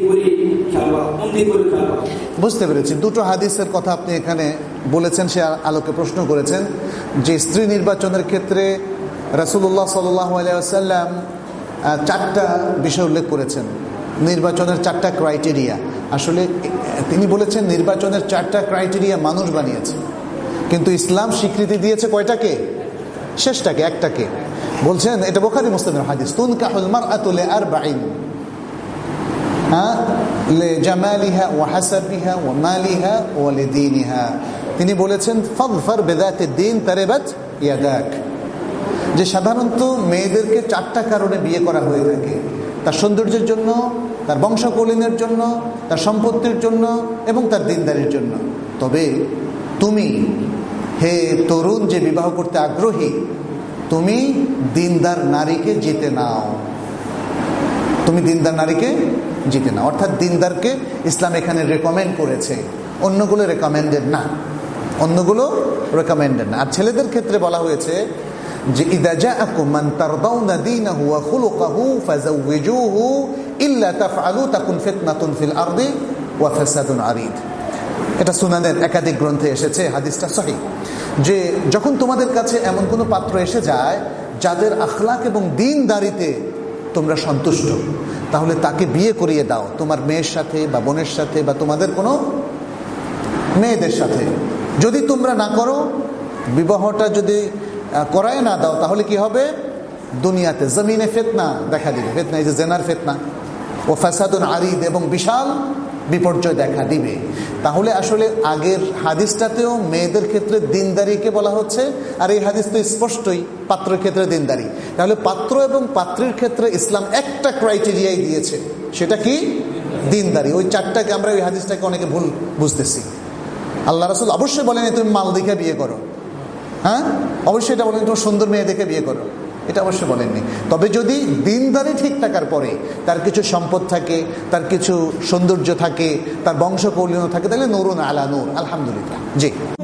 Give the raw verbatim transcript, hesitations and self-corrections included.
করে খেলবা, অন্দি করে খেলবা। বুঝতে পেরেছি। দুটো হাদিসের কথা আপনি এখানে বলেছেন, সে আলোকে প্রশ্ন করেছেন যে স্ত্রী নির্বাচনের ক্ষেত্রে রাসূলুল্লাহ সাল্লাল্লাহু আলাইহি ওয়াসাল্লাম চারটা বিষয় উল্লেখ করেছেন, নির্বাচনের চারটা ক্রাইটেরিয়া। আসলে তিনি বলেছেন নির্বাচনের চারটা ক্রাইটেরিয়া মানুষ বানিয়েছে, কিন্তু ইসলাম স্বীকৃতি দিয়েছে কয়টাকে? শেষটাকে, একটাকে। বলছেন, এটা বুখারী মুসলিমের হাদিস, তুনকাহুল মারআতু লিআরবাইন, হ্যাঁ, লিজামালিহা ওয়া হাসাবিহা ওয়া মালিহা ওয়া লিদীনিহা। তিনি বলেছেন ফাযফার বিযাতিদ দ্বীন তারিবাত ইয়াদাক, যে সাধারণত মেয়েদেরকে চারটা কারণে বিয়ে করা হয়ে থাকে, তার সৌন্দর্যের জন্য, তার বংশকৌলিনের জন্য, তার সম্পত্তির জন্য এবং তার দিনদারির জন্য। তবে তুমি হে তরুণ যে বিবাহ করতে আগ্রহী, তুমি দিনদার নারীকে জিতে নাও, তুমি দিনদার নারীকে জিতে নাও। অর্থাৎ দিনদারকে ইসলাম এখানে রেকমেন্ড করেছে, অন্যগুলো রেকমেন্ডেড না, অন্যগুলো রেকমেন্ডেড না। আর ছেলেদের ক্ষেত্রে বলা হয়েছে যে ইদা জাআকুম মান তারদাউনা দীনাহু ওয়া খুলুকাহু ফাযাওয়িজুহু ইল্লা তাফআলু তাকুন ফিতনাতুন ফিল আরদি ওয়া ফাসাদুন আরিদ। এটা সুনানের একাধিক গ্রন্থে এসেছে, হাদিসটা সহিহ। যে যখন তোমাদের কাছে এমন কোনো পাত্র এসে যায় যাদের আখলাক এবং দ্বীনদারিতে তোমরা সন্তুষ্ট, তাহলে তাকে বিয়ে করিয়ে দাও তোমার মেয়ের সাথে বা বোনের সাথে বা তোমাদের কোনো মেয়েদের সাথে। যদি তোমরা না করো, বিবাহটা যদি করায় না দাও, তাহলে কি হবে? দুনিয়াতে জমিনে ফিতনা দেখা দিবে, ফিতনা এই যে জেনার ফিতনা, ও ফাসাদুন আরিদ, এবং বিশাল বিপর্যয় দেখা দিবে। তাহলে আসলে আগের হাদিসটাতেও মেয়েদের ক্ষেত্রে দিনদারিকে বলা হচ্ছে, আর এই হাদিস তো স্পষ্টই পাত্রের ক্ষেত্রে দিনদারি। তাহলে পাত্র এবং পাত্রীর ক্ষেত্রে ইসলাম একটা ক্রাইটেরিয়াই দিয়েছে, সেটা কি? দিনদারি। ওই চারটাকে আমরা ওই হাদিসটাকে অনেকে ভুল বুঝতেছি। আল্লাহ রাসূল অবশ্যই বলেন তুমি মাল দেখে বিয়ে করো, হ্যাঁ অবশ্যই এটা বলেন তোমার সুন্দর মেয়ে দেখে বিয়ে করো, এটা অবশ্যই বলেননি। তবে যদি দিনদারি ঠিক থাকার পরে তার কিছু সম্পদ থাকে, তার কিছু সৌন্দর্য থাকে, তার বংশকৌলীন থাকে, তাহলে নূরুন আলা নূর, আলহামদুলিল্লাহ। জি।